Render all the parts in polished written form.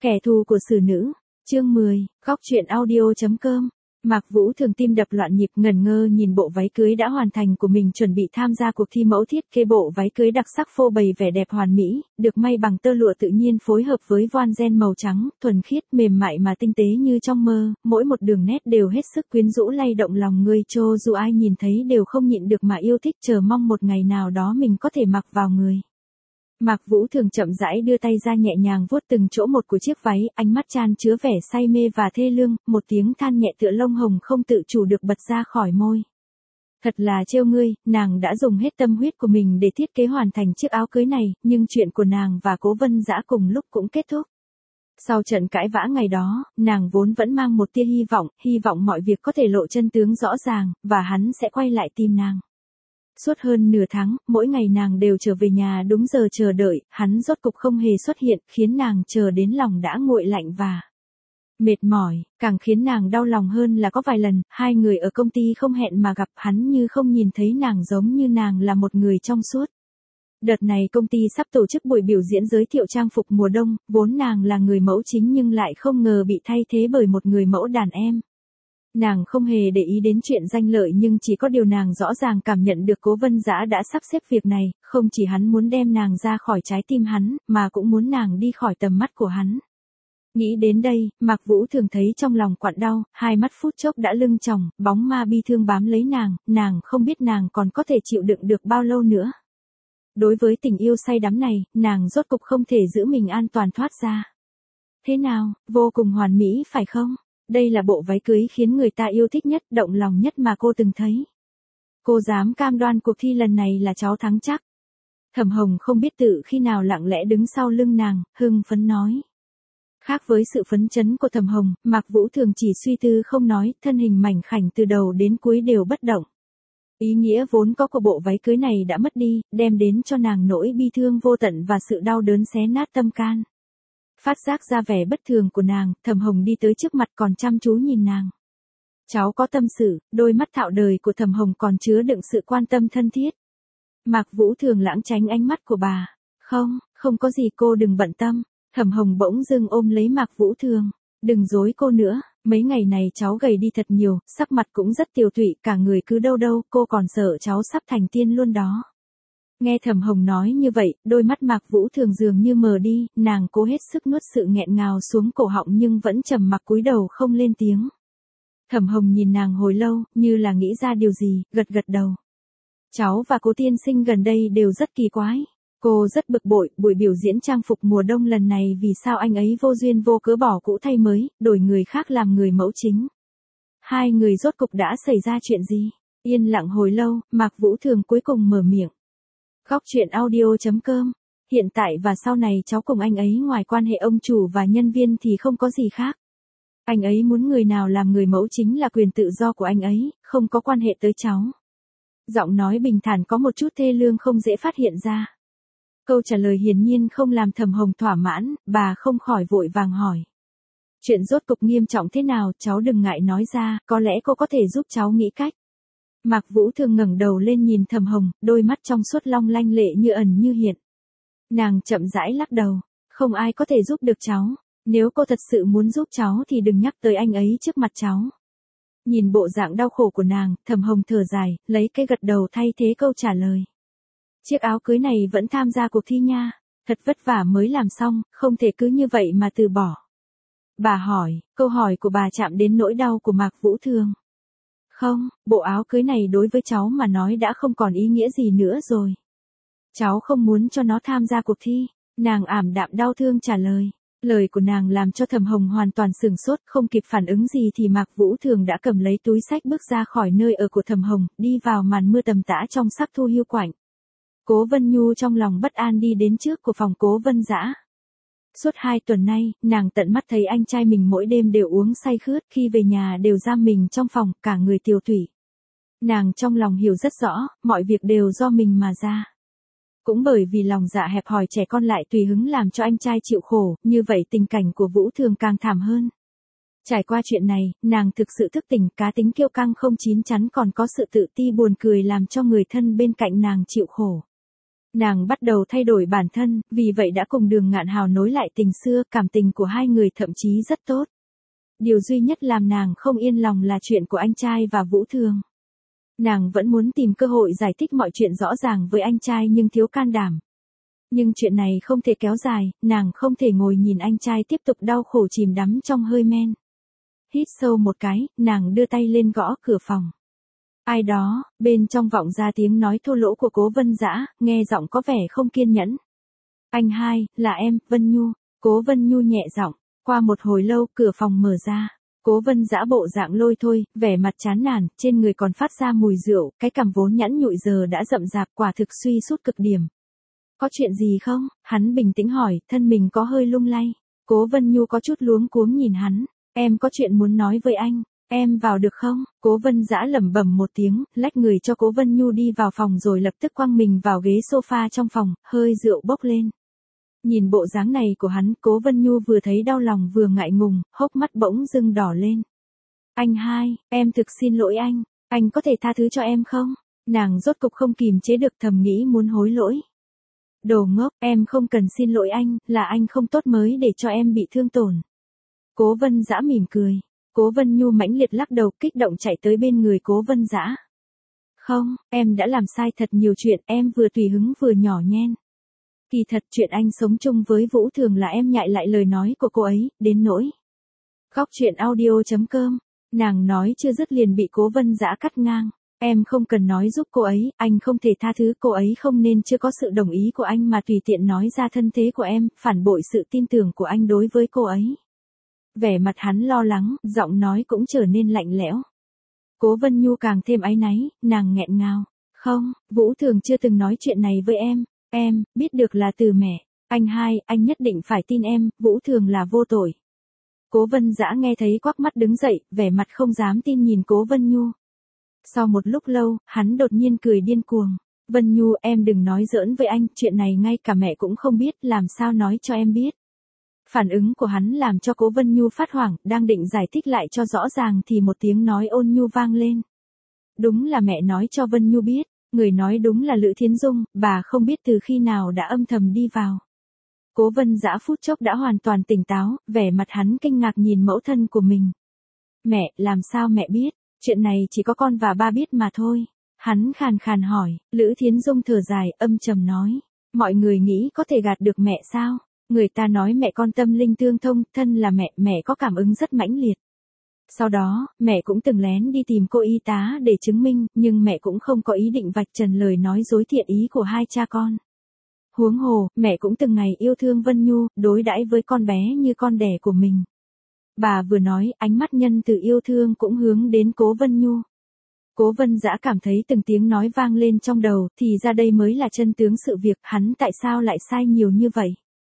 Kẻ thù của xử nữ, chương 10, góc truyện audio.com. Mạc Vũ Thường tim đập loạn nhịp ngẩn ngơ nhìn bộ váy cưới đã hoàn thành của mình chuẩn bị tham gia cuộc thi mẫu thiết kế. Bộ váy cưới đặc sắc phô bày vẻ đẹp hoàn mỹ, được may bằng tơ lụa tự nhiên phối hợp với voan ren màu trắng, thuần khiết, mềm mại mà tinh tế như trong mơ, mỗi một đường nét đều hết sức quyến rũ lay động lòng người, cho dù ai nhìn thấy đều không nhịn được mà yêu thích, chờ mong một ngày nào đó mình có thể mặc vào người. Mạc Vũ Thường chậm rãi đưa tay ra nhẹ nhàng vuốt từng chỗ một của chiếc váy, ánh mắt chan chứa vẻ say mê và thê lương, một tiếng than nhẹ tựa lông hồng không tự chủ được bật ra khỏi môi. Thật là trêu ngươi, nàng đã dùng hết tâm huyết của mình để thiết kế hoàn thành chiếc áo cưới này, nhưng chuyện của nàng và Cố Vân Dã cùng lúc cũng kết thúc. Sau trận cãi vã ngày đó, nàng vốn vẫn mang một tia hy vọng mọi việc có thể lộ chân tướng rõ ràng, và hắn sẽ quay lại tìm nàng. Suốt hơn nửa tháng, mỗi ngày nàng đều trở về nhà đúng giờ chờ đợi, hắn rốt cục không hề xuất hiện, khiến nàng chờ đến lòng đã nguội lạnh và mệt mỏi. Càng khiến nàng đau lòng hơn là có vài lần, hai người ở công ty không hẹn mà gặp, hắn như không nhìn thấy nàng, giống như nàng là một người trong suốt. Đợt này công ty sắp tổ chức buổi biểu diễn giới thiệu trang phục mùa đông, vốn nàng là người mẫu chính nhưng lại không ngờ bị thay thế bởi một người mẫu đàn em. Nàng không hề để ý đến chuyện danh lợi, nhưng chỉ có điều nàng rõ ràng cảm nhận được Cố Vân Dã đã sắp xếp việc này, không chỉ hắn muốn đem nàng ra khỏi trái tim hắn, mà cũng muốn nàng đi khỏi tầm mắt của hắn. Nghĩ đến đây, Mạc Vũ Thường thấy trong lòng quặn đau, hai mắt phút chốc đã lưng tròng, bóng ma bi thương bám lấy nàng không biết nàng còn có thể chịu đựng được bao lâu nữa. Đối với tình yêu say đắm này, nàng rốt cục không thể giữ mình an toàn thoát ra. Thế nào, vô cùng hoàn mỹ phải không? Đây là bộ váy cưới khiến người ta yêu thích nhất, động lòng nhất mà cô từng thấy. Cô dám cam đoan cuộc thi lần này là cháu thắng chắc. Thẩm Hồng không biết tự khi nào lặng lẽ đứng sau lưng nàng, hưng phấn nói. Khác với sự phấn chấn của Thẩm Hồng, Mạc Vũ Thường chỉ suy tư không nói, thân hình mảnh khảnh từ đầu đến cuối đều bất động. Ý nghĩa vốn có của bộ váy cưới này đã mất đi, đem đến cho nàng nỗi bi thương vô tận và sự đau đớn xé nát tâm can. Phát giác ra vẻ bất thường của nàng, Thẩm Hồng đi tới trước mặt còn chăm chú nhìn nàng. Cháu có tâm sự, đôi mắt thạo đời của Thẩm Hồng còn chứa đựng sự quan tâm thân thiết. Mạc Vũ Thường lãng tránh ánh mắt của bà. Không có gì, cô đừng bận tâm. Thẩm Hồng bỗng dưng ôm lấy Mạc Vũ Thường. Đừng dối cô nữa, mấy ngày này cháu gầy đi thật nhiều, sắc mặt cũng rất tiều tụy, cả người cứ đâu, cô còn sợ cháu sắp thành tiên luôn đó. Nghe Thẩm Hồng nói như vậy, đôi mắt Mạc Vũ Thường dường như mờ đi, nàng cố hết sức nuốt sự nghẹn ngào xuống cổ họng nhưng vẫn trầm mặc cúi đầu không lên tiếng. Thẩm Hồng nhìn nàng hồi lâu, như là nghĩ ra điều gì, gật đầu. Cháu và Cố tiên sinh gần đây đều rất kỳ quái. Cô rất bực bội, buổi biểu diễn trang phục mùa đông lần này vì sao anh ấy vô duyên vô cớ bỏ cũ thay mới, đổi người khác làm người mẫu chính. Hai người rốt cục đã xảy ra chuyện gì? Yên lặng hồi lâu, Mạc Vũ Thường cuối cùng mở miệng. Góc truyện audio.com. Hiện tại và sau này cháu cùng anh ấy ngoài quan hệ ông chủ và nhân viên thì không có gì khác. Anh ấy muốn người nào làm người mẫu chính là quyền tự do của anh ấy, không có quan hệ tới cháu. Giọng nói bình thản có một chút thê lương không dễ phát hiện ra. Câu trả lời hiển nhiên không làm Thẩm Hồng thỏa mãn, bà không khỏi vội vàng hỏi. Chuyện rốt cục nghiêm trọng thế nào, cháu đừng ngại nói ra, có lẽ cô có thể giúp cháu nghĩ cách. Mạc Vũ Thường ngẩng đầu lên nhìn Thẩm Hồng, đôi mắt trong suốt long lanh lệ như ẩn như hiện. Nàng chậm rãi lắc đầu, không ai có thể giúp được cháu, nếu cô thật sự muốn giúp cháu thì đừng nhắc tới anh ấy trước mặt cháu. Nhìn bộ dạng đau khổ của nàng, Thẩm Hồng thở dài, lấy cái gật đầu thay thế câu trả lời. Chiếc áo cưới này vẫn tham gia cuộc thi nha, thật vất vả mới làm xong, không thể cứ như vậy mà từ bỏ. Bà hỏi, câu hỏi của bà chạm đến nỗi đau của Mạc Vũ Thường. Không, bộ áo cưới này đối với cháu mà nói đã không còn ý nghĩa gì nữa rồi. Cháu không muốn cho nó tham gia cuộc thi, nàng ảm đạm đau thương trả lời. Lời của nàng làm cho Thẩm Hồng hoàn toàn sửng sốt, không kịp phản ứng gì thì Mạc Vũ Thường đã cầm lấy túi xách bước ra khỏi nơi ở của Thẩm Hồng, đi vào màn mưa tầm tã trong sắc thu hiu quạnh. Cố Vân Nhu trong lòng bất an đi đến trước của phòng Cố Vân Dã. Suốt 2 tuần nay, nàng tận mắt thấy anh trai mình mỗi đêm đều uống say khướt, khi về nhà đều giam mình trong phòng, cả người tiều tụy. Nàng trong lòng hiểu rất rõ, mọi việc đều do mình mà ra. Cũng bởi vì lòng dạ hẹp hòi trẻ con lại tùy hứng làm cho anh trai chịu khổ, như vậy tình cảnh của Vũ Thường càng thảm hơn. Trải qua chuyện này, nàng thực sự thức tỉnh, cá tính kiêu căng không chín chắn còn có sự tự ti buồn cười làm cho người thân bên cạnh nàng chịu khổ. Nàng bắt đầu thay đổi bản thân, vì vậy đã cùng Đường Ngạn Hào nối lại tình xưa, cảm tình của hai người thậm chí rất tốt. Điều duy nhất làm nàng không yên lòng là chuyện của anh trai và Vũ Thường. Nàng vẫn muốn tìm cơ hội giải thích mọi chuyện rõ ràng với anh trai nhưng thiếu can đảm. Nhưng chuyện này không thể kéo dài, nàng không thể ngồi nhìn anh trai tiếp tục đau khổ chìm đắm trong hơi men. Hít sâu một cái, nàng đưa tay lên gõ cửa phòng. Ai đó, bên trong vọng ra tiếng nói thô lỗ của Cố Vân Dã, nghe giọng có vẻ không kiên nhẫn. Anh hai, là em, Vân Nhu. Cố Vân Nhu nhẹ giọng. Qua một hồi lâu, cửa phòng mở ra. Cố Vân Dã bộ dạng lôi thôi, vẻ mặt chán nản, trên người còn phát ra mùi rượu, cái cằm vốn nhẵn nhụi giờ đã rậm rạp, quả thực suy sút cực điểm. Có chuyện gì không? Hắn bình tĩnh hỏi, thân mình có hơi lung lay. Cố Vân Nhu có chút luống cuống nhìn hắn. Em có chuyện muốn nói với anh. Em vào được không? Cố Vân Dã lẩm bẩm một tiếng, lách người cho Cố Vân Nhu đi vào phòng rồi lập tức quăng mình vào ghế sofa trong phòng, hơi rượu bốc lên. Nhìn bộ dáng này của hắn, Cố Vân Nhu vừa thấy đau lòng vừa ngại ngùng, hốc mắt bỗng dưng đỏ lên. Anh hai, em thực xin lỗi anh có thể tha thứ cho em không? Nàng rốt cục không kìm chế được thầm nghĩ muốn hối lỗi. Đồ ngốc, em không cần xin lỗi anh, là anh không tốt mới để cho em bị thương tổn. Cố Vân Dã mỉm cười. Cố Vân Nhu mãnh liệt lắc đầu, kích động chạy tới bên người Cố Vân Dã. Không, em đã làm sai thật nhiều chuyện, em vừa tùy hứng vừa nhỏ nhen. Kỳ thật chuyện anh sống chung với Vũ Thường là em nhại lại lời nói của cô ấy, đến nỗi. Góc chuyện audio.com, nàng nói chưa dứt liền bị Cố Vân Dã cắt ngang. Em không cần nói giúp cô ấy, anh không thể tha thứ cô ấy không nên chưa có sự đồng ý của anh mà tùy tiện nói ra thân thế của em, phản bội sự tin tưởng của anh đối với cô ấy. Vẻ mặt hắn lo lắng, giọng nói cũng trở nên lạnh lẽo. Cố Vân Nhu càng thêm áy náy, nàng nghẹn ngào. Không, Vũ Thường chưa từng nói chuyện này với em biết được là từ mẹ. Anh hai, anh nhất định phải tin em, Vũ Thường là vô tội. Cố Vân Dã nghe thấy quắc mắt đứng dậy, vẻ mặt không dám tin nhìn Cố Vân Nhu. Sau một lúc lâu, hắn đột nhiên cười điên cuồng. Vân Nhu, em đừng nói giỡn với anh, chuyện này ngay cả mẹ cũng không biết, làm sao nói cho em biết. Phản ứng của hắn làm cho Cố Vân Nhu phát hoảng, đang định giải thích lại cho rõ ràng thì một tiếng nói ôn nhu vang lên. Đúng là mẹ nói cho Vân Nhu biết, người nói đúng là Lữ Thiến Dung, bà không biết từ khi nào đã âm thầm đi vào. Cố Vân Dã phút chốc đã hoàn toàn tỉnh táo, vẻ mặt hắn kinh ngạc nhìn mẫu thân của mình. Mẹ, làm sao mẹ biết, chuyện này chỉ có con và ba biết mà thôi. Hắn khàn khàn hỏi, Lữ Thiến Dung thở dài, âm trầm nói. Mọi người nghĩ có thể gạt được mẹ sao? Người ta nói mẹ con tâm linh tương thông, thân là mẹ có cảm ứng rất mãnh liệt. Sau đó, mẹ cũng từng lén đi tìm cô y tá để chứng minh, nhưng mẹ cũng không có ý định vạch trần lời nói dối thiện ý của hai cha con. Huống hồ, mẹ cũng từng ngày yêu thương Vân Nhu, đối đãi với con bé như con đẻ của mình. Bà vừa nói, ánh mắt nhân từ yêu thương cũng hướng đến Cố Vân Nhu. Cố Vân Dã cảm thấy từng tiếng nói vang lên trong đầu, thì ra đây mới là chân tướng sự việc, hắn tại sao lại sai nhiều như vậy.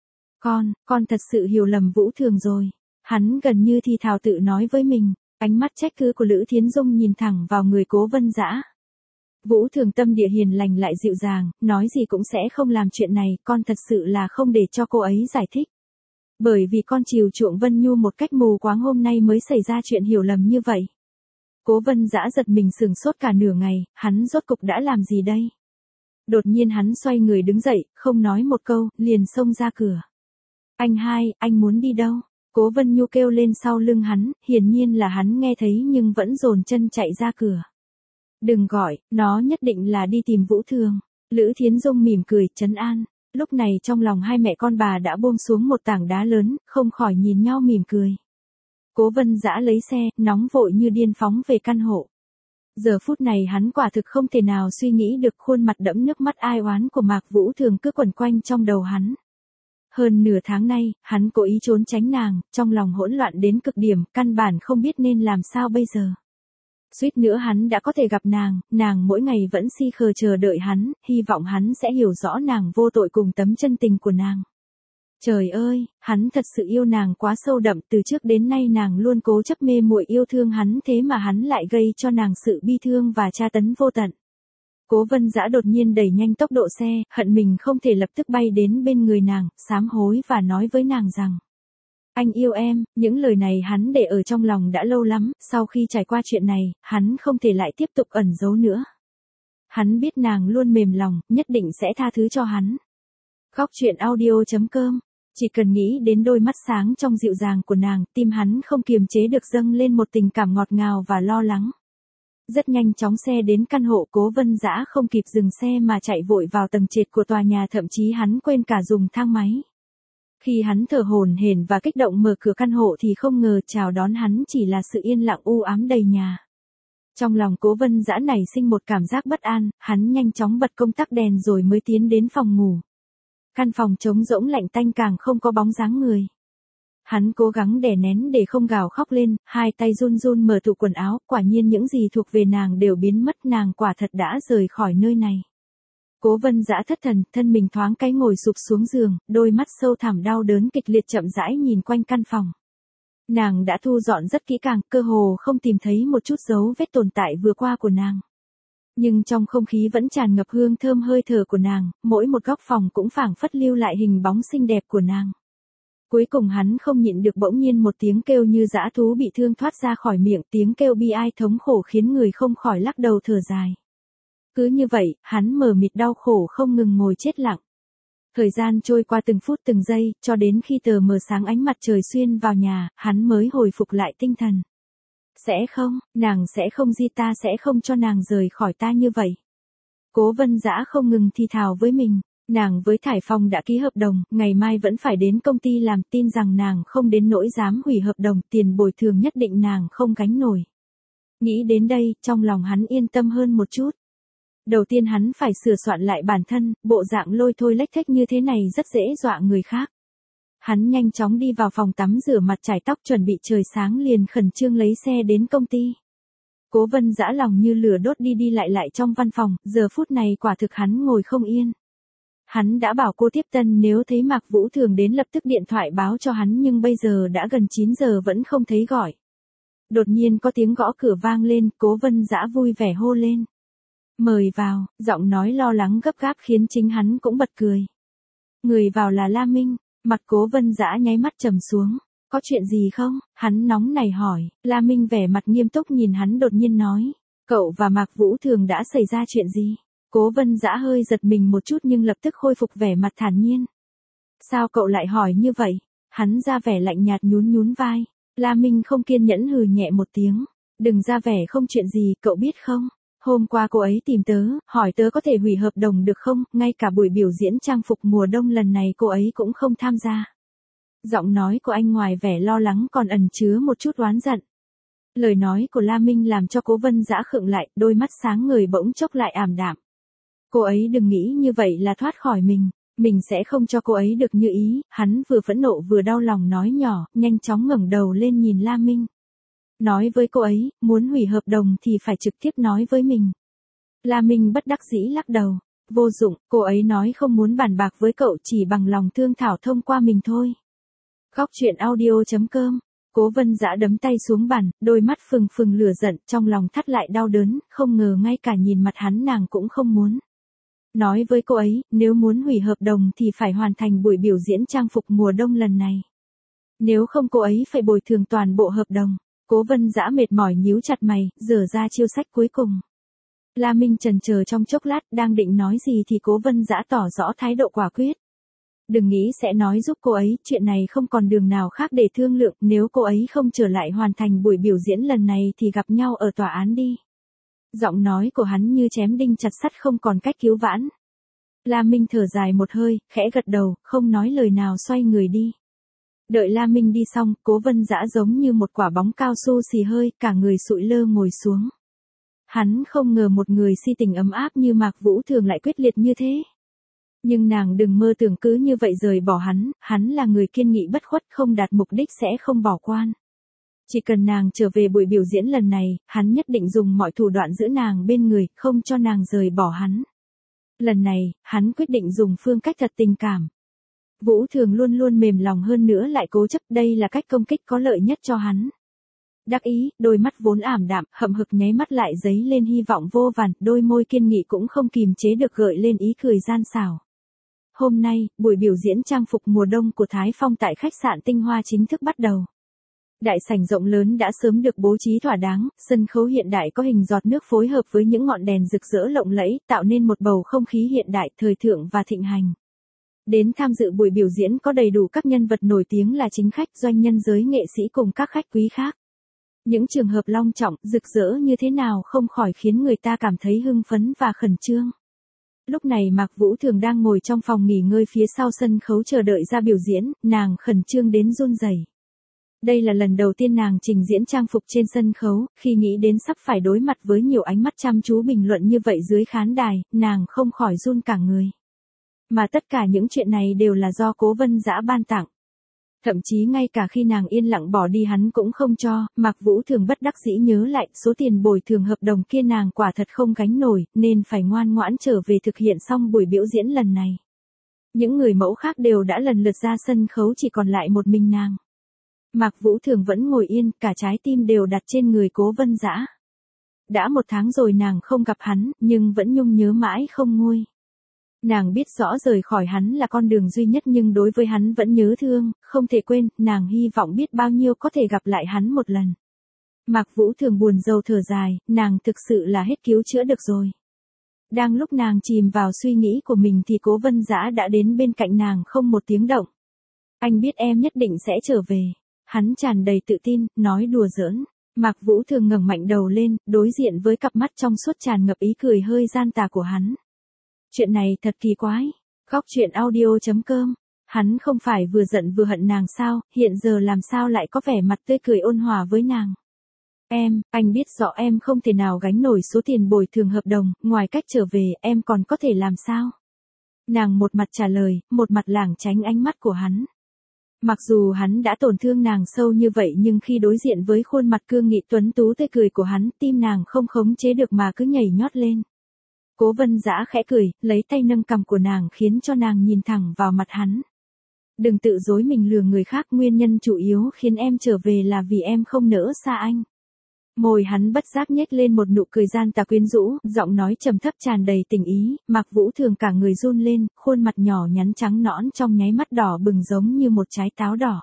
Con thật sự hiểu lầm Vũ Thường rồi. Hắn gần như thì thào tự nói với mình, ánh mắt trách cứ của Lữ Thiến Dung nhìn thẳng vào người Cố Vân Dã. Vũ Thường tâm địa hiền lành lại dịu dàng, nói gì cũng sẽ không làm chuyện này, con thật sự là không để cho cô ấy giải thích. Bởi vì con chiều chuộng Vân Nhu một cách mù quáng hôm nay mới xảy ra chuyện hiểu lầm như vậy. Cố Vân Dã giật mình sửng sốt cả nửa ngày, hắn rốt cục đã làm gì đây? Đột nhiên hắn xoay người đứng dậy, không nói một câu, liền xông ra cửa. Anh hai, anh muốn đi đâu? Cố Vân Nhu kêu lên sau lưng hắn, hiển nhiên là hắn nghe thấy nhưng vẫn dồn chân chạy ra cửa. Đừng gọi, nó nhất định là đi tìm Vũ Thường. Lữ Thiến Dung mỉm cười, trấn an. Lúc này trong lòng hai mẹ con bà đã buông xuống một tảng đá lớn, không khỏi nhìn nhau mỉm cười. Cố Vân Dã lấy xe, nóng vội như điên phóng về căn hộ. Giờ phút này hắn quả thực không thể nào suy nghĩ được khuôn mặt đẫm nước mắt ai oán của Mạc Vũ Thường cứ quẩn quanh trong đầu hắn. Hơn nửa tháng nay, hắn cố ý trốn tránh nàng, trong lòng hỗn loạn đến cực điểm, căn bản không biết nên làm sao bây giờ. Suýt nữa hắn đã có thể gặp nàng mỗi ngày vẫn si khờ chờ đợi hắn, hy vọng hắn sẽ hiểu rõ nàng vô tội cùng tấm chân tình của nàng. Trời ơi, hắn thật sự yêu nàng quá sâu đậm, từ trước đến nay nàng luôn cố chấp mê muội yêu thương hắn, thế mà hắn lại gây cho nàng sự bi thương và tra tấn vô tận. Cố Vân Dã đột nhiên đẩy nhanh tốc độ xe, hận mình không thể lập tức bay đến bên người nàng, sám hối và nói với nàng rằng: Anh yêu em, những lời này hắn để ở trong lòng đã lâu lắm, sau khi trải qua chuyện này, hắn không thể lại tiếp tục ẩn giấu nữa. Hắn biết nàng luôn mềm lòng, nhất định sẽ tha thứ cho hắn. Góc truyện audio.com. Chỉ cần nghĩ đến đôi mắt sáng trong dịu dàng của nàng, tim hắn không kiềm chế được dâng lên một tình cảm ngọt ngào và lo lắng. Rất nhanh chóng xe đến căn hộ, Cố Vân Dã không kịp dừng xe mà chạy vội vào tầng trệt của tòa nhà, thậm chí hắn quên cả dùng thang máy. Khi hắn thở hổn hển và kích động mở cửa căn hộ thì không ngờ chào đón hắn chỉ là sự yên lặng u ám đầy nhà. Trong lòng Cố Vân Dã nảy sinh một cảm giác bất an, hắn nhanh chóng bật công tắc đèn rồi mới tiến đến phòng ngủ. Căn phòng trống rỗng lạnh tanh, càng không có bóng dáng người. Hắn cố gắng đè nén để không gào khóc lên, hai tay run run mở tủ quần áo, quả nhiên những gì thuộc về nàng đều biến mất, nàng quả thật đã rời khỏi nơi này. Cố Vân Dã thất thần, thân mình thoáng cái ngồi sụp xuống giường, đôi mắt sâu thẳm đau đớn kịch liệt chậm rãi nhìn quanh căn phòng. Nàng đã thu dọn rất kỹ càng, cơ hồ không tìm thấy một chút dấu vết tồn tại vừa qua của nàng. Nhưng trong không khí vẫn tràn ngập hương thơm hơi thở của nàng, mỗi một góc phòng cũng phảng phất lưu lại hình bóng xinh đẹp của nàng. Cuối cùng hắn không nhịn được, bỗng nhiên một tiếng kêu như dã thú bị thương thoát ra khỏi miệng, tiếng kêu bi ai thống khổ khiến người không khỏi lắc đầu thở dài. Cứ như vậy, hắn mờ mịt đau khổ không ngừng ngồi chết lặng. Thời gian trôi qua từng phút từng giây, cho đến khi tờ mờ sáng ánh mặt trời xuyên vào nhà, hắn mới hồi phục lại tinh thần. Sẽ không, nàng sẽ không, ta sẽ không cho nàng rời khỏi ta như vậy. Cố Vân Dã không ngừng thì thào với mình. Nàng với Thải Phong đã ký hợp đồng, ngày mai vẫn phải đến công ty làm, tin rằng nàng không đến nỗi dám hủy hợp đồng, tiền bồi thường nhất định nàng không gánh nổi. Nghĩ đến đây, trong lòng hắn yên tâm hơn một chút. Đầu tiên hắn phải sửa soạn lại bản thân, bộ dạng lôi thôi lếch thếch như thế này rất dễ dọa người khác. Hắn nhanh chóng đi vào phòng tắm rửa mặt chải tóc, chuẩn bị trời sáng liền khẩn trương lấy xe đến công ty. Cố Vân Dã lòng như lửa đốt đi đi lại trong văn phòng, giờ phút này quả thực hắn ngồi không yên. Hắn đã bảo cô tiếp tân nếu thấy Mạc Vũ Thường đến lập tức điện thoại báo cho hắn, nhưng bây giờ đã gần 9 giờ vẫn không thấy gọi. Đột nhiên có tiếng gõ cửa vang lên, Cố Vân Dã vui vẻ hô lên. Mời vào, giọng nói lo lắng gấp gáp khiến chính hắn cũng bật cười. Người vào là La Minh, mặt Cố Vân Dã nháy mắt trầm xuống. Có chuyện gì không? Hắn nóng nảy hỏi. La Minh vẻ mặt nghiêm túc nhìn hắn, đột nhiên nói. Cậu và Mạc Vũ Thường đã xảy ra chuyện gì? Cố Vân Dã hơi giật mình một chút nhưng lập tức khôi phục vẻ mặt thản nhiên. Sao cậu lại hỏi như vậy? Hắn ra vẻ lạnh nhạt nhún nhún vai. La Minh không kiên nhẫn hừ nhẹ một tiếng. Đừng ra vẻ không chuyện gì, cậu biết không? Hôm qua cô ấy tìm tớ, hỏi tớ có thể hủy hợp đồng được không, ngay cả buổi biểu diễn trang phục mùa đông lần này cô ấy cũng không tham gia. Giọng nói của anh ngoài vẻ lo lắng còn ẩn chứa một chút oán giận. Lời nói của La Minh làm cho Cố Vân Dã khựng lại, đôi mắt sáng ngời bỗng chốc lại ảm đạm. Cô ấy đừng nghĩ như vậy là thoát khỏi mình sẽ không cho cô ấy được như ý, hắn vừa phẫn nộ vừa đau lòng nói nhỏ, nhanh chóng ngẩng đầu lên nhìn La Minh. Nói với cô ấy, muốn hủy hợp đồng thì phải trực tiếp nói với mình. La Minh bất đắc dĩ lắc đầu. Vô dụng, cô ấy nói không muốn bàn bạc với cậu, chỉ bằng lòng thương thảo thông qua mình thôi. Góc truyện audio.com. Cố Vân Dã đấm tay xuống bàn, đôi mắt phừng phừng lửa giận, trong lòng thắt lại đau đớn, không ngờ ngay cả nhìn mặt hắn nàng cũng không muốn. Nói với cô ấy, nếu muốn hủy hợp đồng thì phải hoàn thành buổi biểu diễn trang phục mùa đông lần này. Nếu không cô ấy phải bồi thường toàn bộ hợp đồng. Cố Vân Dã mệt mỏi nhíu chặt mày, giở ra chiêu sách cuối cùng. La Minh chần chờ trong chốc lát, đang định nói gì thì Cố Vân Dã tỏ rõ thái độ quả quyết. Đừng nghĩ sẽ nói giúp cô ấy, chuyện này không còn đường nào khác để thương lượng, nếu cô ấy không trở lại hoàn thành buổi biểu diễn lần này thì gặp nhau ở tòa án đi. Giọng nói của hắn như chém đinh chặt sắt, không còn cách cứu vãn. La Minh thở dài một hơi, khẽ gật đầu, không nói lời nào xoay người đi. Đợi La Minh đi xong, Cố Vân Dã giống như một quả bóng cao su xì hơi, cả người sụi lơ ngồi xuống. Hắn không ngờ một người si tình ấm áp như Mạc Vũ Thường lại quyết liệt như thế. Nhưng nàng đừng mơ tưởng cứ như vậy rời bỏ hắn là người kiên nghị bất khuất, không đạt mục đích sẽ không bỏ quan. Chỉ cần nàng trở về buổi biểu diễn lần này, hắn nhất định dùng mọi thủ đoạn giữ nàng bên người, không cho nàng rời bỏ hắn. Lần này, hắn quyết định dùng phương cách thật tình cảm. Vũ Thường luôn luôn mềm lòng hơn nữa lại cố chấp, đây là cách công kích có lợi nhất cho hắn. Đắc ý, đôi mắt vốn ảm đạm, hậm hực nháy mắt lại dấy lên hy vọng vô vàn, đôi môi kiên nghị cũng không kìm chế được gợi lên ý cười gian xảo. Hôm nay, buổi biểu diễn trang phục mùa đông của Thái Phong tại khách sạn Tinh Hoa chính thức bắt đầu. Đại sảnh rộng lớn đã sớm được bố trí thỏa đáng, sân khấu hiện đại có hình giọt nước phối hợp với những ngọn đèn rực rỡ lộng lẫy, tạo nên một bầu không khí hiện đại, thời thượng và thịnh hành. Đến tham dự buổi biểu diễn có đầy đủ các nhân vật nổi tiếng là chính khách, doanh nhân, giới nghệ sĩ cùng các khách quý khác. Những trường hợp long trọng, rực rỡ như thế nào không khỏi khiến người ta cảm thấy hưng phấn và khẩn trương. Lúc này Mạc Vũ Thường đang ngồi trong phòng nghỉ ngơi phía sau sân khấu chờ đợi ra biểu diễn, nàng khẩn trương đến run rẩy. Đây là lần đầu tiên nàng trình diễn trang phục trên sân khấu, khi nghĩ đến sắp phải đối mặt với nhiều ánh mắt chăm chú bình luận như vậy dưới khán đài, nàng không khỏi run cả người. Mà tất cả những chuyện này đều là do Cố Vân Dã ban tặng. Thậm chí ngay cả khi nàng yên lặng bỏ đi hắn cũng không cho, Mạc Vũ Thường bất đắc dĩ nhớ lại số tiền bồi thường hợp đồng kia nàng quả thật không gánh nổi, nên phải ngoan ngoãn trở về thực hiện xong buổi biểu diễn lần này. Những người mẫu khác đều đã lần lượt ra sân khấu, chỉ còn lại một mình nàng. Mạc Vũ Thường vẫn ngồi yên, cả trái tim đều đặt trên người Cố Vân Dã. Đã 1 tháng rồi nàng không gặp hắn, nhưng vẫn nhung nhớ mãi không nguôi. Nàng biết rõ rời khỏi hắn là con đường duy nhất nhưng đối với hắn vẫn nhớ thương, không thể quên, nàng hy vọng biết bao nhiêu có thể gặp lại hắn một lần. Mạc Vũ Thường buồn rầu thở dài, nàng thực sự là hết cứu chữa được rồi. Đang lúc nàng chìm vào suy nghĩ của mình thì Cố Vân Dã đã đến bên cạnh nàng không một tiếng động. Anh biết em nhất định sẽ trở về. Hắn tràn đầy tự tin, nói đùa giỡn. Mạc Vũ Thường ngẩng mạnh đầu lên, đối diện với cặp mắt trong suốt tràn ngập ý cười hơi gian tà của hắn. Chuyện này thật kỳ quái. Góc truyện audio.com. Hắn không phải vừa giận vừa hận nàng sao, hiện giờ làm sao lại có vẻ mặt tươi cười ôn hòa với nàng. Anh biết rõ em không thể nào gánh nổi số tiền bồi thường hợp đồng, ngoài cách trở về, em còn có thể làm sao? Nàng một mặt trả lời, một mặt lảng tránh ánh mắt của hắn. Mặc dù hắn đã tổn thương nàng sâu như vậy nhưng khi đối diện với khuôn mặt cương nghị tuấn tú tươi cười của hắn, tim nàng không khống chế được mà cứ nhảy nhót lên. Cố Vân Dã khẽ cười, lấy tay nâng cằm của nàng khiến cho nàng nhìn thẳng vào mặt hắn. Đừng tự dối mình lừa người khác, nguyên nhân chủ yếu khiến em trở về là vì em không nỡ xa anh. Môi hắn bất giác nhếch lên một nụ cười gian tà quyến rũ, giọng nói trầm thấp tràn đầy tình ý, Mạc Vũ Thường cả người run lên, khuôn mặt nhỏ nhắn trắng nõn trong nháy mắt đỏ bừng giống như một trái táo đỏ.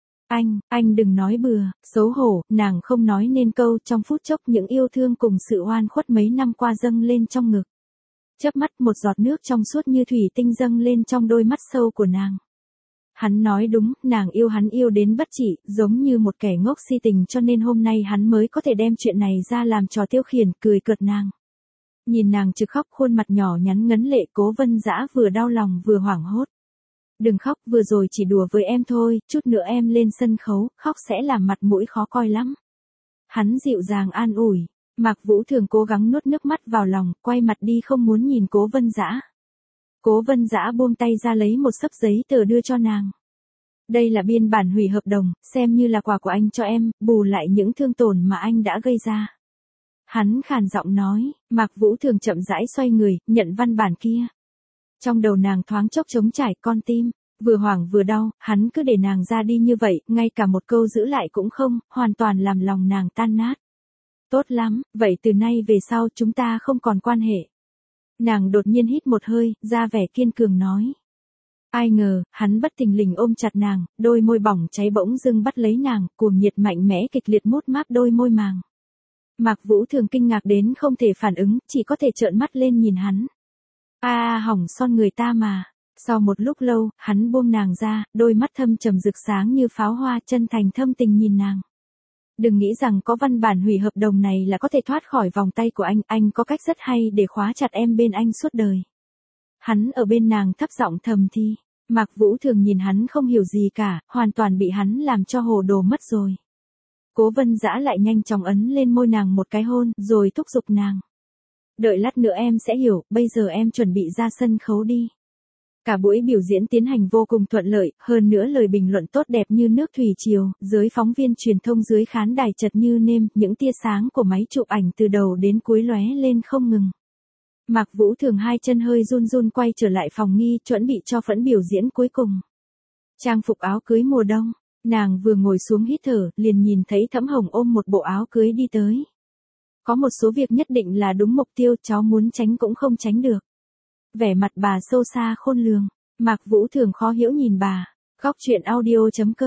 Anh đừng nói bừa, xấu hổ, nàng không nói nên câu, trong phút chốc những yêu thương cùng sự oan khuất mấy năm qua dâng lên trong ngực. Chớp mắt một giọt nước trong suốt như thủy tinh dâng lên trong đôi mắt sâu của nàng. Hắn nói đúng, nàng yêu hắn yêu đến bất trị, giống như một kẻ ngốc si tình cho nên hôm nay hắn mới có thể đem chuyện này ra làm trò tiêu khiển, cười cợt nàng. Nhìn nàng trực khóc, khuôn mặt nhỏ nhắn ngấn lệ, Cố Vân Dã vừa đau lòng vừa hoảng hốt. Đừng khóc, vừa rồi chỉ đùa với em thôi, chút nữa em lên sân khấu, khóc sẽ làm mặt mũi khó coi lắm. Hắn dịu dàng an ủi. Mạc Vũ Thường cố gắng nuốt nước mắt vào lòng, quay mặt đi không muốn nhìn Cố Vân Dã. Cố Vân Dã buông tay ra lấy một xấp giấy tờ đưa cho nàng. Đây là biên bản hủy hợp đồng, xem như là quà của anh cho em, bù lại những thương tổn mà anh đã gây ra. Hắn khàn giọng nói, Mạc Vũ Thường chậm rãi xoay người, nhận văn bản kia. Trong đầu nàng thoáng chốc trống trải, con tim, vừa hoảng vừa đau, hắn cứ để nàng ra đi như vậy, ngay cả một câu giữ lại cũng không, hoàn toàn làm lòng nàng tan nát. Tốt lắm, vậy từ nay về sau chúng ta không còn quan hệ. Nàng đột nhiên hít một hơi, ra vẻ kiên cường nói. Ai ngờ, hắn bất thình lình ôm chặt nàng, đôi môi bỏng cháy bỗng dưng bắt lấy nàng, cuồng nhiệt mạnh mẽ kịch liệt mút máp đôi môi màng. Mạc Vũ Thường kinh ngạc đến không thể phản ứng, chỉ có thể trợn mắt lên nhìn hắn. Hỏng son người ta mà. Sau một lúc lâu, hắn buông nàng ra, đôi mắt thâm trầm rực sáng như pháo hoa, chân thành thâm tình nhìn nàng. Đừng nghĩ rằng có văn bản hủy hợp đồng này là có thể thoát khỏi vòng tay của anh có cách rất hay để khóa chặt em bên anh suốt đời. Hắn ở bên nàng thấp giọng thầm thì. Mạc Vũ Thường nhìn hắn không hiểu gì cả, hoàn toàn bị hắn làm cho hồ đồ mất rồi. Cố Vân Dã lại nhanh chóng ấn lên môi nàng một cái hôn, rồi thúc giục nàng. Đợi lát nữa em sẽ hiểu, bây giờ em chuẩn bị ra sân khấu đi. Cả buổi biểu diễn tiến hành vô cùng thuận lợi, hơn nữa lời bình luận tốt đẹp như nước thủy triều, giới phóng viên truyền thông dưới khán đài chật như nêm, những tia sáng của máy chụp ảnh từ đầu đến cuối lóe lên không ngừng. Mạc Vũ Thường hai chân hơi run run quay trở lại phòng nghi, chuẩn bị cho phẫn biểu diễn cuối cùng. Trang phục áo cưới mùa đông, nàng vừa ngồi xuống hít thở, liền nhìn thấy Thẩm Hồng ôm một bộ áo cưới đi tới. Có một số việc nhất định là đúng mục tiêu, cháu muốn tránh cũng không tránh được. Vẻ mặt bà sâu xa khôn lường, Mạc Vũ Thường khó hiểu nhìn bà. Góc truyện audio.com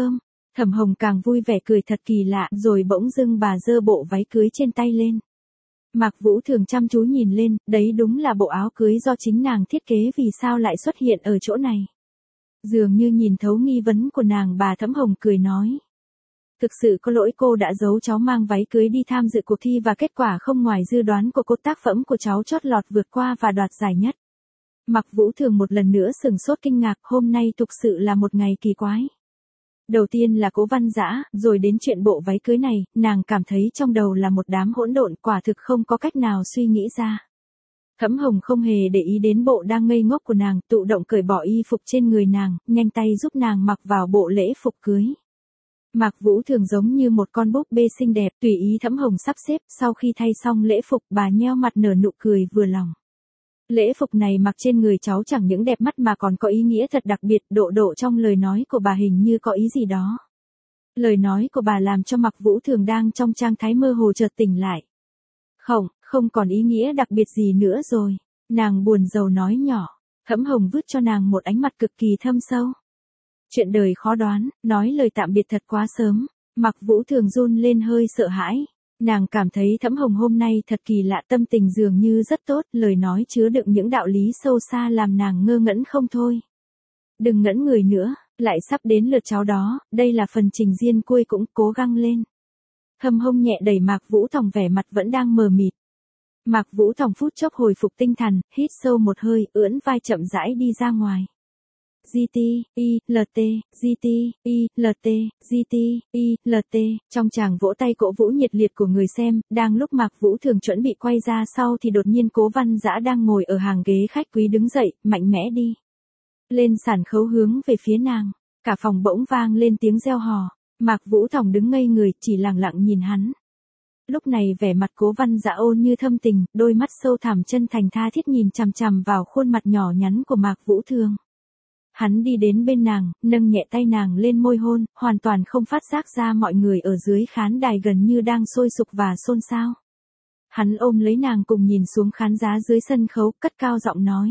Thẩm Hồng càng vui vẻ cười thật kỳ lạ, rồi bỗng dưng bà giơ bộ váy cưới trên tay lên. Mạc Vũ Thường chăm chú nhìn lên, đấy đúng là bộ áo cưới do chính nàng thiết kế, vì sao lại xuất hiện ở chỗ này. Dường như nhìn thấu nghi vấn của nàng, bà Thẩm Hồng cười nói. Thực sự có lỗi, cô đã giấu cháu mang váy cưới đi tham dự cuộc thi và kết quả không ngoài dự đoán của cô, tác phẩm của cháu chót lọt vượt qua và đoạt giải nhất. Mạc Vũ Thường một lần nữa sửng sốt kinh ngạc, hôm nay thực sự là một ngày kỳ quái. Đầu tiên là Cố Văn Dã, rồi đến chuyện bộ váy cưới này, nàng cảm thấy trong đầu là một đám hỗn độn, quả thực không có cách nào suy nghĩ ra. Thẩm Hồng không hề để ý đến bộ đang ngây ngốc của nàng, tự động cởi bỏ y phục trên người nàng, nhanh tay giúp nàng mặc vào bộ lễ phục cưới. Mạc Vũ Thường giống như một con búp bê xinh đẹp, tùy ý Thẩm Hồng sắp xếp, sau khi thay xong lễ phục, bà nheo mặt nở nụ cười vừa lòng. Lễ phục này mặc trên người cháu chẳng những đẹp mắt mà còn có ý nghĩa thật đặc biệt, độ trong lời nói của bà hình như có ý gì đó. Lời nói của bà làm cho Mạc Vũ Thường đang trong trạng thái mơ hồ chợt tỉnh lại. Không còn ý nghĩa đặc biệt gì nữa rồi, nàng buồn rầu nói nhỏ. Thẩm Hồng vứt cho nàng một ánh mắt cực kỳ thâm sâu. Chuyện đời khó đoán, nói lời tạm biệt thật quá sớm. Mạc Vũ Thường run lên hơi sợ hãi. Nàng cảm thấy Thẩm Hồng hôm nay thật kỳ lạ, tâm tình dường như rất tốt, lời nói chứa đựng những đạo lý sâu xa làm nàng ngơ ngẩn không thôi. Đừng ngẩn người nữa, lại sắp đến lượt cháu đó, đây là phần trình diễn cuối cũng, cố gắng lên. Thẩm Hồng nhẹ đẩy Mạc Vũ Thòng, vẻ mặt vẫn đang mờ mịt. Mạc Vũ Thòng phút chốc hồi phục tinh thần, hít sâu một hơi, ưỡn vai chậm rãi đi ra ngoài. GT, trong tràng vỗ tay cổ vũ nhiệt liệt của người xem, đang lúc Mạc Vũ Thường chuẩn bị quay ra sau thì đột nhiên Cố Văn Dã đang ngồi ở hàng ghế khách quý đứng dậy, mạnh mẽ đi lên sàn khấu hướng về phía nàng. Cả phòng bỗng vang lên tiếng reo hò. Mạc Vũ Thòng đứng ngây người, chỉ lặng lặng nhìn hắn. Lúc này vẻ mặt Cố Văn Dã ôn như thâm tình, đôi mắt sâu thẳm chân thành tha thiết nhìn chằm chằm vào khuôn mặt nhỏ nhắn của Mạc Vũ Thường. Hắn đi đến bên nàng, nâng nhẹ tay nàng lên môi hôn, hoàn toàn không phát giác ra mọi người ở dưới khán đài gần như đang sôi sục và xôn xao. Hắn ôm lấy nàng cùng nhìn xuống khán giả dưới sân khấu, cất cao giọng nói.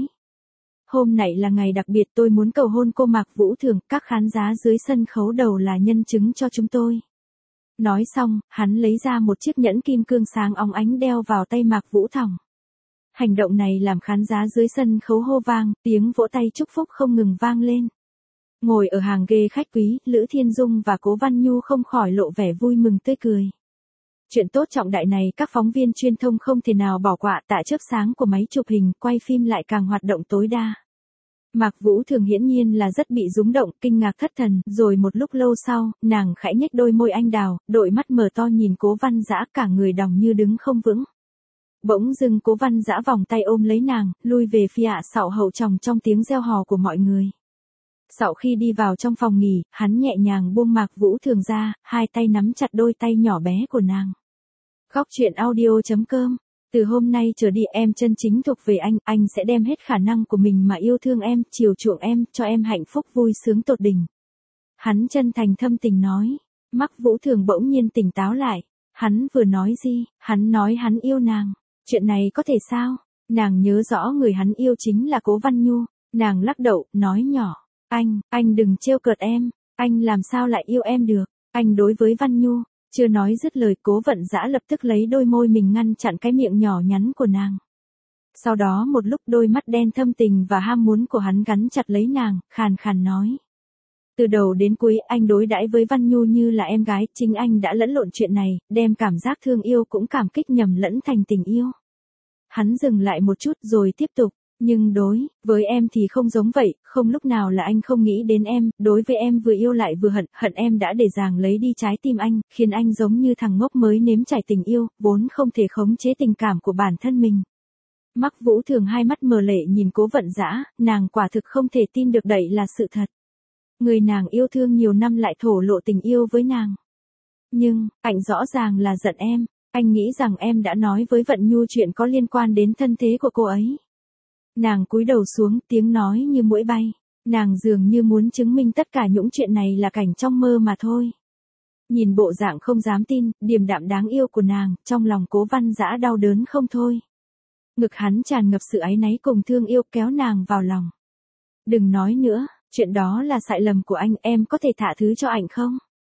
Hôm nay là ngày đặc biệt, tôi muốn cầu hôn cô Mạc Vũ Thường, các khán giả dưới sân khấu đầu là nhân chứng cho chúng tôi. Nói xong, hắn lấy ra một chiếc nhẫn kim cương sáng óng ánh đeo vào tay Mạc Vũ Thòng. Hành động này làm khán giả dưới sân khấu hô vang, tiếng vỗ tay chúc phúc không ngừng vang lên. Ngồi ở hàng ghế khách quý, Lữ Thiên Dung và Cố Văn Nhu không khỏi lộ vẻ vui mừng tươi cười. Chuyện tốt trọng đại này các phóng viên truyền thông không thể nào bỏ qua, tại chớp sáng của máy chụp hình, quay phim lại càng hoạt động tối đa. Mạc Vũ Thường hiển nhiên là rất bị rúng động, kinh ngạc thất thần, rồi một lúc lâu sau, nàng khẽ nhếch đôi môi anh đào, đôi mắt mở to nhìn Cố Văn Dã, cả người đòng như đứng không vững. Bỗng dưng Cố Văn Dã vòng tay ôm lấy nàng, lui về phía sạo hậu trong tiếng reo hò của mọi người. Sau khi đi vào trong phòng nghỉ, hắn nhẹ nhàng buông Mạc Vũ Thường ra, hai tay nắm chặt đôi tay nhỏ bé của nàng. Góc truyện audio.com. Từ hôm nay trở đi em chân chính thuộc về anh sẽ đem hết khả năng của mình mà yêu thương em, chiều chuộng em, cho em hạnh phúc vui sướng tột đỉnh. Hắn chân thành thâm tình nói. Mạc Vũ Thường bỗng nhiên tỉnh táo lại. Hắn vừa nói gì? Hắn nói hắn yêu nàng. Chuyện này có thể sao? Nàng nhớ rõ người hắn yêu chính là Cố Văn Nhu. Nàng lắc đầu, nói nhỏ. Anh đừng trêu cợt em. Anh làm sao lại yêu em được? Anh đối với Văn Nhu. Chưa nói dứt lời, Cố Vận Dã lập tức lấy đôi môi mình ngăn chặn cái miệng nhỏ nhắn của nàng. Sau đó một lúc đôi mắt đen thâm tình và ham muốn của hắn gắn chặt lấy nàng, khàn khàn nói. Từ đầu đến cuối anh đối đãi với Văn Nhu như là em gái, chính anh đã lẫn lộn chuyện này, đem cảm giác thương yêu cũng cảm kích nhầm lẫn thành tình yêu. Hắn dừng lại một chút rồi tiếp tục. Nhưng đối với em thì không giống vậy, không lúc nào là anh không nghĩ đến em, đối với em vừa yêu lại vừa hận em đã để giằng lấy đi trái tim anh, khiến anh giống như thằng ngốc mới nếm trải tình yêu, vốn không thể khống chế tình cảm của bản thân mình. Mạc Vũ Thường hai mắt mờ lệ nhìn Cố Vận Dã, nàng quả thực không thể tin được đây là sự thật. Người nàng yêu thương nhiều năm lại thổ lộ tình yêu với nàng. Nhưng, anh rõ ràng là giận em, anh nghĩ rằng em đã nói với Vận Nhu chuyện có liên quan đến thân thế của cô ấy. Nàng cúi đầu xuống, tiếng nói như muỗi bay. Nàng dường như muốn chứng minh tất cả những chuyện này là cảnh trong mơ mà thôi. Nhìn bộ dạng không dám tin, điềm đạm đáng yêu của nàng, trong lòng Cố Văn Dã đau đớn không thôi. Ngực hắn tràn ngập sự áy náy cùng thương yêu, kéo nàng vào lòng. Đừng nói nữa, chuyện đó là sai lầm của anh, em có thể tha thứ cho anh không?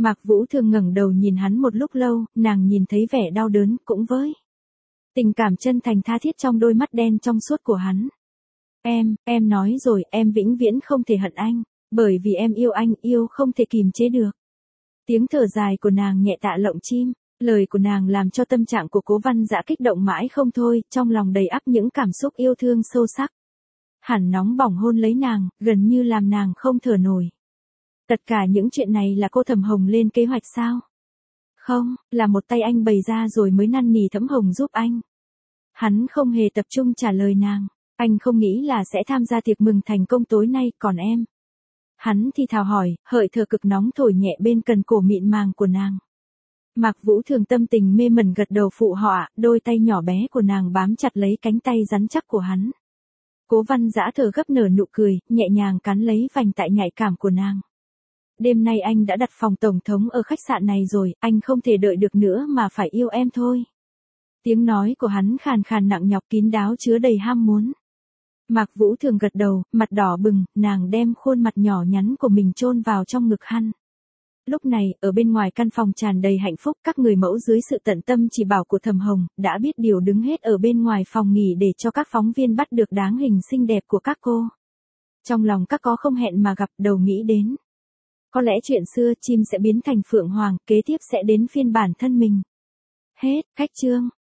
Mạc Vũ Thường ngẩng đầu nhìn hắn một lúc lâu, nàng nhìn thấy vẻ đau đớn, cũng với tình cảm chân thành tha thiết trong đôi mắt đen trong suốt của hắn. Em nói rồi, em vĩnh viễn không thể hận anh, bởi vì em yêu anh, yêu không thể kìm chế được. Tiếng thở dài của nàng nhẹ tạ lộng chim, lời của nàng làm cho tâm trạng của Cố Văn Dã kích động mãi không thôi, trong lòng đầy ắp những cảm xúc yêu thương sâu sắc. Hắn nóng bỏng hôn lấy nàng, gần như làm nàng không thở nổi. Tất cả những chuyện này là cô Thẩm Hồng lên kế hoạch sao? Không, là một tay anh bày ra rồi mới năn nỉ Thẩm Hồng giúp anh. Hắn không hề tập trung trả lời nàng, anh không nghĩ là sẽ tham gia tiệc mừng thành công tối nay, còn em? Hắn thì thào hỏi, hợi thở cực nóng thổi nhẹ bên cần cổ mịn màng của nàng. Mạc Vũ Thường tâm tình mê mẩn gật đầu phụ họa, đôi tay nhỏ bé của nàng bám chặt lấy cánh tay rắn chắc của hắn. Cố Văn Dã thở gấp nở nụ cười, nhẹ nhàng cắn lấy vành tại nhạy cảm của nàng. Đêm nay anh đã đặt phòng tổng thống ở khách sạn này rồi, anh không thể đợi được nữa mà phải yêu em thôi. Tiếng nói của hắn khàn khàn nặng nhọc kín đáo chứa đầy ham muốn. Mạc Vũ Thường gật đầu, mặt đỏ bừng, nàng đem khuôn mặt nhỏ nhắn của mình chôn vào trong ngực hắn. Lúc này, ở bên ngoài căn phòng tràn đầy hạnh phúc, các người mẫu dưới sự tận tâm chỉ bảo của Thẩm Hồng, đã biết điều đứng hết ở bên ngoài phòng nghỉ để cho các phóng viên bắt được dáng hình xinh đẹp của các cô. Trong lòng các có không hẹn mà gặp, đầu nghĩ đến. Có lẽ chuyện xưa chim sẽ biến thành phượng hoàng, kế tiếp sẽ đến phiên bản thân mình. Hết, khách chương.